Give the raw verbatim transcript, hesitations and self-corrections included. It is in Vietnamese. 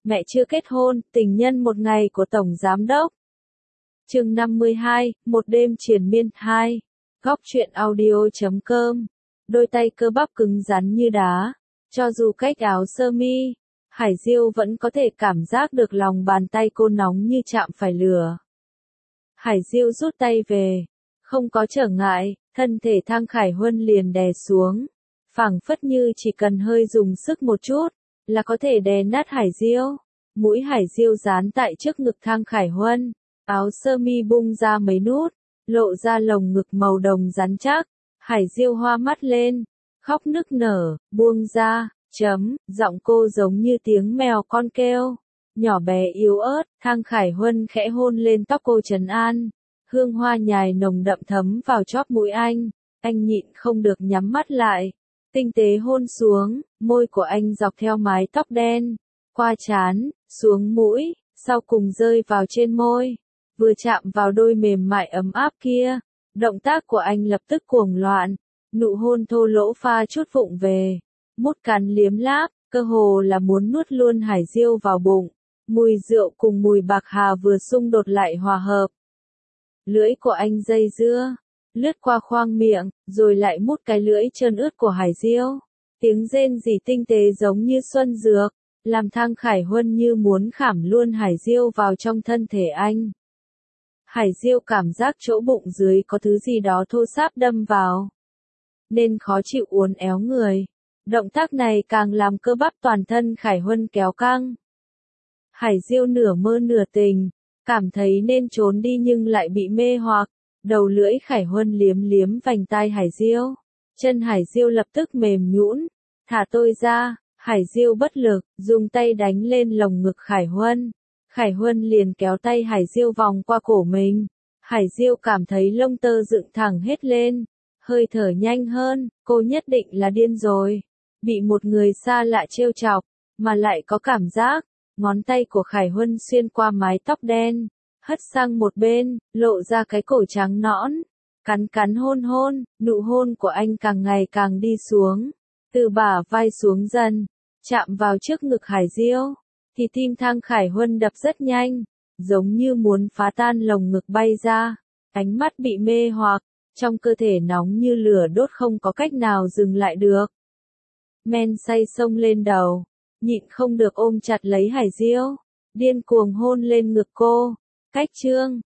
mẹ chưa kết hôn, tình nhân một ngày của Tổng Giám Đốc. Chương năm mươi hai, một đêm triền miên hai. Góc truyện audio chấm com. Đôi tay cơ bắp cứng rắn như đá. Cho dù cách áo sơ mi, Hải Diêu vẫn có thể cảm giác được lòng bàn tay cô nóng như chạm phải lửa. Hải Diêu rút tay về. Không có trở ngại, thân thể Thang Khải Huân liền đè xuống. Phảng phất như chỉ cần hơi dùng sức một chút, là có thể đè nát Hải Diêu. Mũi Hải Diêu dán tại trước ngực Thang Khải Huân. Áo sơ mi bung ra mấy nút, lộ ra lồng ngực màu đồng rắn chắc. Hải Diêu hoa mắt lên, khóc nức nở, buông ra, chấm, giọng cô giống như tiếng mèo con kêu. Nhỏ bé yếu ớt, Thang Khải Huân khẽ hôn lên tóc cô trấn an. Hương hoa nhài nồng đậm thấm vào chóp mũi anh, anh nhịn không được nhắm mắt lại. Tinh tế hôn xuống, môi của anh dọc theo mái tóc đen, qua trán, xuống mũi, sau cùng rơi vào trên môi. Vừa chạm vào đôi mềm mại ấm áp kia, động tác của anh lập tức cuồng loạn, nụ hôn thô lỗ pha chút vụng về, mút cắn liếm láp, cơ hồ là muốn nuốt luôn Hải Diêu vào bụng. Mùi rượu cùng mùi bạc hà vừa xung đột lại hòa hợp. Lưỡi của anh dây dưa, lướt qua khoang miệng, rồi lại mút cái lưỡi trơn ướt của Hải Diêu. Tiếng rên rỉ tinh tế giống như xuân dược, làm Thang Khải Huân như muốn khảm luôn Hải Diêu vào trong thân thể anh. Hải Diêu cảm giác chỗ bụng dưới có thứ gì đó thô ráp đâm vào, nên khó chịu uốn éo người. Động tác này càng làm cơ bắp toàn thân Khải Huân kéo căng. Hải Diêu nửa mơ nửa tình, cảm thấy nên trốn đi nhưng lại bị mê hoặc. Đầu lưỡi Khải Huân liếm liếm vành tai Hải Diêu. Chân Hải Diêu lập tức mềm nhũn. Thả tôi ra. Hải Diêu bất lực, dùng tay đánh lên lồng ngực Khải Huân. Khải Huân liền kéo tay Hải Diêu vòng qua cổ mình. Hải Diêu cảm thấy lông tơ dựng thẳng hết lên. Hơi thở nhanh hơn, cô nhất định là điên rồi. Bị một người xa lạ trêu chọc, mà lại có cảm giác. Ngón tay của Khải Huân xuyên qua mái tóc đen, hất sang một bên, lộ ra cái cổ trắng nõn. Cắn cắn hôn hôn, nụ hôn của anh càng ngày càng đi xuống. Từ bả vai xuống dần, chạm vào trước ngực Hải Diêu. Thì tim Thang Khải Huân đập rất nhanh, giống như muốn phá tan lồng ngực bay ra. Ánh mắt bị mê hoặc, trong cơ thể nóng như lửa đốt không có cách nào dừng lại được. Men say xông lên đầu, nhịn không được ôm chặt lấy Hải Diêu, điên cuồng hôn lên ngực cô. Cách chương